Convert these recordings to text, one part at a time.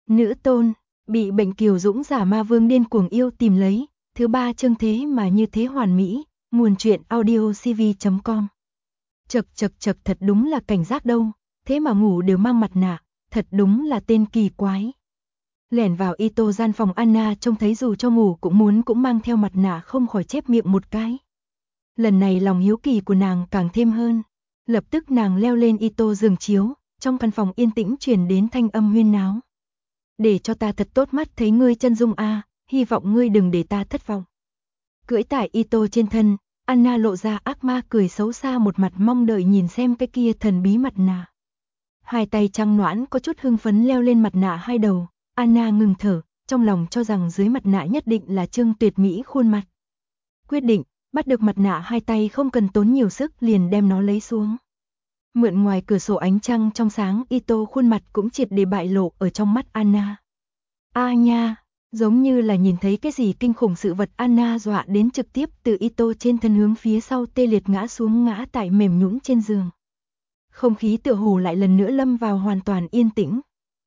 Nữ tôn, bị bệnh kiều dũng giả ma vương điên cuồng yêu tìm lấy, thứ 3 chương thế mà như thế hoàn mỹ, nguồn truyện audio cv.com. Chật thật đúng là cảnh giác đâu, thế mà ngủ đều mang mặt nạ, thật đúng là tên kỳ quái. Lẻn vào Ito gian phòng Anna trông thấy dù cho ngủ cũng mang theo mặt nạ không khỏi chép miệng một cái. Lần này lòng hiếu kỳ của nàng càng thêm hơn, lập tức nàng leo lên Ito giường chiếu, trong căn phòng yên tĩnh truyền đến thanh âm huyên náo. Để cho ta thật tốt mắt thấy ngươi chân dung a, hy vọng ngươi đừng để ta thất vọng. Cưỡi tại Ito trên thân, Anna lộ ra ác ma cười xấu xa một mặt mong đợi nhìn xem cái kia thần bí mặt nạ. Hai tay trắng nõn có chút hưng phấn leo lên mặt nạ hai đầu, Anna ngừng thở, trong lòng cho rằng dưới mặt nạ nhất định là trương tuyệt mỹ khuôn mặt. Quyết định, bắt được mặt nạ hai tay không cần tốn nhiều sức liền đem nó lấy xuống. Mượn ngoài cửa sổ ánh trăng trong sáng, Ito khuôn mặt cũng triệt để bại lộ ở trong mắt Anna. A nha, giống như là nhìn thấy cái gì kinh khủng sự vật, Anna dọa đến trực tiếp từ Ito trên thân hướng phía sau tê liệt ngã xuống, ngã tại mềm nhũn trên giường. Không khí tựa hồ lại lần nữa lâm vào hoàn toàn yên tĩnh.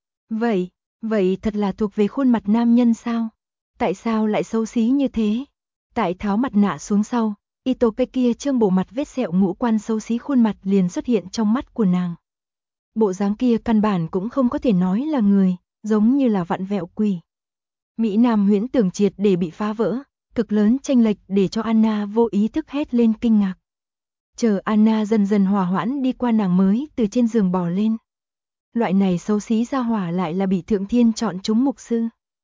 Vậy thật là thuộc về khuôn mặt nam nhân sao? Tại sao lại xấu xí như thế? Tại tháo mặt nạ xuống sau, Ito cái kia trương bộ mặt vết sẹo ngũ quan xấu xí khuôn mặt liền xuất hiện trong mắt của nàng. Bộ dáng kia căn bản cũng không có thể nói là người, giống như là vặn vẹo quỷ. Mỹ Nam huyễn tưởng triệt để bị phá vỡ, cực lớn chênh lệch để cho Anna vô ý thức hét lên kinh ngạc. Chờ Anna dần dần hòa hoãn đi qua, nàng mới từ trên giường bò lên. Loại này xấu xí ra hỏa lại là bị Thượng Thiên chọn chúng mục sư.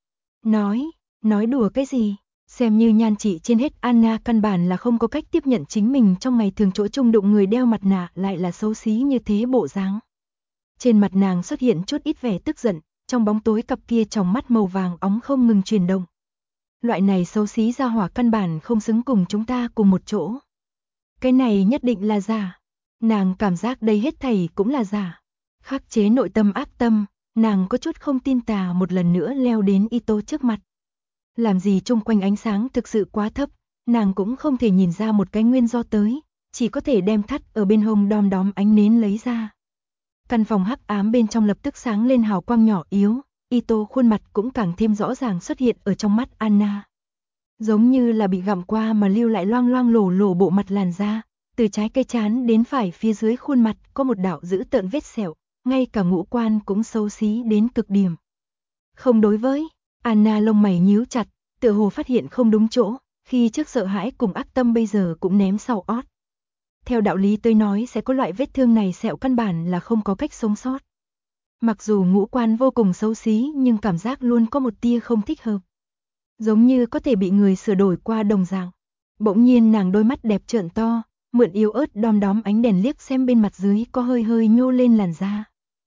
Nói đùa cái gì? Xem như nhan trị trên hết, Anna căn bản là không có cách tiếp nhận chính mình trong ngày thường chỗ chung đụng người đeo mặt nạ lại là xấu xí như thế bộ dáng. Trên mặt nàng xuất hiện chút ít vẻ tức giận, trong bóng tối cặp kia tròng mắt màu vàng óng không ngừng chuyển động. Loại này xấu xí ra hỏa căn bản không xứng cùng chúng ta cùng một chỗ. Cái này nhất định là giả. Nàng cảm giác đây hết thảy cũng là giả. Khắc chế nội tâm ác tâm, nàng có chút không tin tà một lần nữa leo đến Ito trước mặt. Làm gì chung quanh ánh sáng thực sự quá thấp, nàng cũng không thể nhìn ra một cái nguyên do tới, chỉ có thể đem thắt ở bên hông đom đóm ánh nến lấy ra. Căn phòng hắc ám bên trong lập tức sáng lên hào quang nhỏ yếu, Ito khuôn mặt cũng càng thêm rõ ràng xuất hiện ở trong mắt Anna. Giống như là bị gặm qua mà lưu lại loang loang lổ lổ bộ mặt làn da, từ trái cây trán đến phải phía dưới khuôn mặt có một đạo dữ tợn vết sẹo, ngay cả ngũ quan cũng xấu xí đến cực điểm. Không đối với, Anna lông mày nhíu chặt, tựa hồ phát hiện không đúng chỗ, khi trước sợ hãi cùng ác tâm bây giờ cũng ném sau ót. Theo đạo lý tôi nói sẽ có loại vết thương này, sẹo căn bản là không có cách sống sót. Mặc dù ngũ quan vô cùng xấu xí nhưng cảm giác luôn có một tia không thích hợp. Giống như có thể bị người sửa đổi qua đồng dạng. Bỗng nhiên nàng đôi mắt đẹp trợn to, mượn yếu ớt đom đóm ánh đèn liếc xem bên mặt dưới có hơi nhô lên làn da.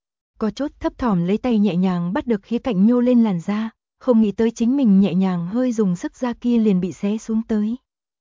Có chút thấp thỏm lấy tay nhẹ nhàng bắt được khía cạnh nhô lên làn da, không nghĩ tới chính mình nhẹ nhàng hơi dùng sức da kia liền bị xé xuống tới.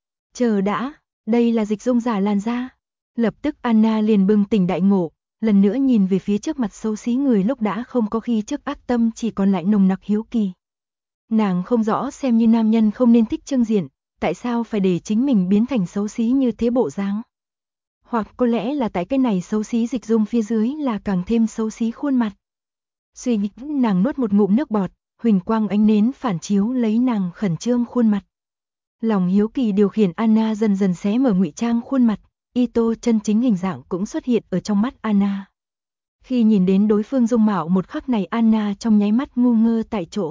Chờ đã, đây là dịch dung giả làn da. Lập tức Anna liền bừng tỉnh đại ngộ, lần nữa nhìn về phía trước mặt xấu xí người lúc đã không có khi trước ác tâm, chỉ còn lại nồng nặc hiếu kỳ. Nàng không rõ xem như nam nhân không nên thích trưng diện, tại sao phải để chính mình biến thành xấu xí như thế bộ dáng. Hoặc có lẽ là tại cái này xấu xí dịch dung phía dưới là càng thêm xấu xí khuôn mặt. Suy nghĩ, nàng nuốt một ngụm nước bọt, huỳnh quang ánh nến phản chiếu lấy nàng khẩn trương khuôn mặt. Lòng hiếu kỳ điều khiển Anna dần dần xé mở ngụy trang khuôn mặt, Ito chân chính hình dạng cũng xuất hiện ở trong mắt Anna. Khi nhìn đến đối phương dung mạo một khắc này, Anna trong nháy mắt ngu ngơ tại chỗ.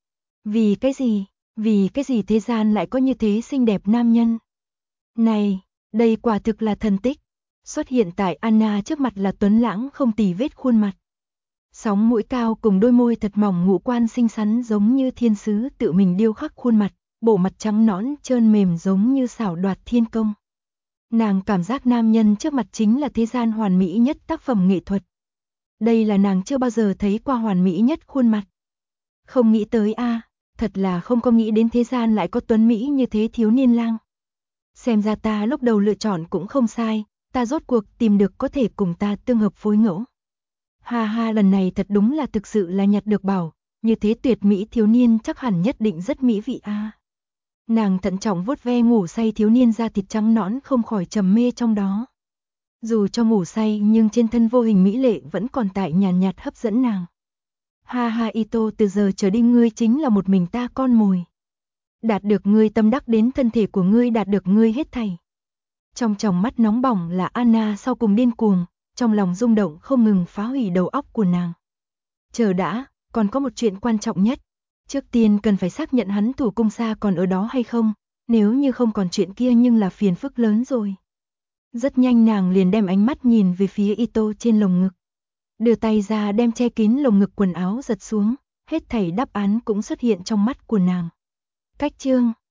Vì cái gì thế gian lại có như thế xinh đẹp nam nhân? Này, đây quả thực là thần tích. Xuất hiện tại Anna trước mặt là tuấn lãng không tì vết khuôn mặt. Sóng mũi cao cùng đôi môi thật mỏng, ngũ quan xinh xắn giống như thiên sứ tự mình điêu khắc khuôn mặt, bộ mặt trắng nõn trơn mềm giống như xảo đoạt thiên công. Nàng cảm giác nam nhân trước mặt chính là thế gian hoàn mỹ nhất tác phẩm nghệ thuật. Đây là nàng chưa bao giờ thấy qua hoàn mỹ nhất khuôn mặt. Không nghĩ tới a, thật là không có nghĩ đến thế gian lại có tuấn mỹ như thế thiếu niên lang. Xem ra ta lúc đầu lựa chọn cũng không sai, ta rốt cuộc tìm được có thể cùng ta tương hợp phối ngẫu. Ha ha, lần này thật đúng là thực sự là nhặt được bảo, như thế tuyệt mỹ thiếu niên chắc hẳn nhất định rất mỹ vị a. Nàng thận trọng vuốt ve ngủ say thiếu niên da thịt trắng nõn, không khỏi trầm mê trong đó. Dù cho ngủ say nhưng trên thân vô hình mỹ lệ vẫn còn tại nhàn nhạt hấp dẫn nàng. Ha ha Ito, từ giờ trở đi ngươi chính là một mình ta con mồi. Đạt được ngươi tâm đắc đến thân thể của ngươi, đạt được ngươi hết thảy. Trong tròng mắt nóng bỏng là Anna sau cùng điên cuồng, trong lòng rung động không ngừng phá hủy đầu óc của nàng. Chờ đã, còn có một chuyện quan trọng nhất. Trước tiên cần phải xác nhận hắn thủ cung xa còn ở đó hay không, nếu như không còn chuyện kia nhưng là phiền phức lớn rồi. Rất nhanh nàng liền đem ánh mắt nhìn về phía Ito trên lồng ngực. Đưa tay ra đem che kín lồng ngực quần áo giật xuống, hết thảy đáp án cũng xuất hiện trong mắt của nàng. Cách chương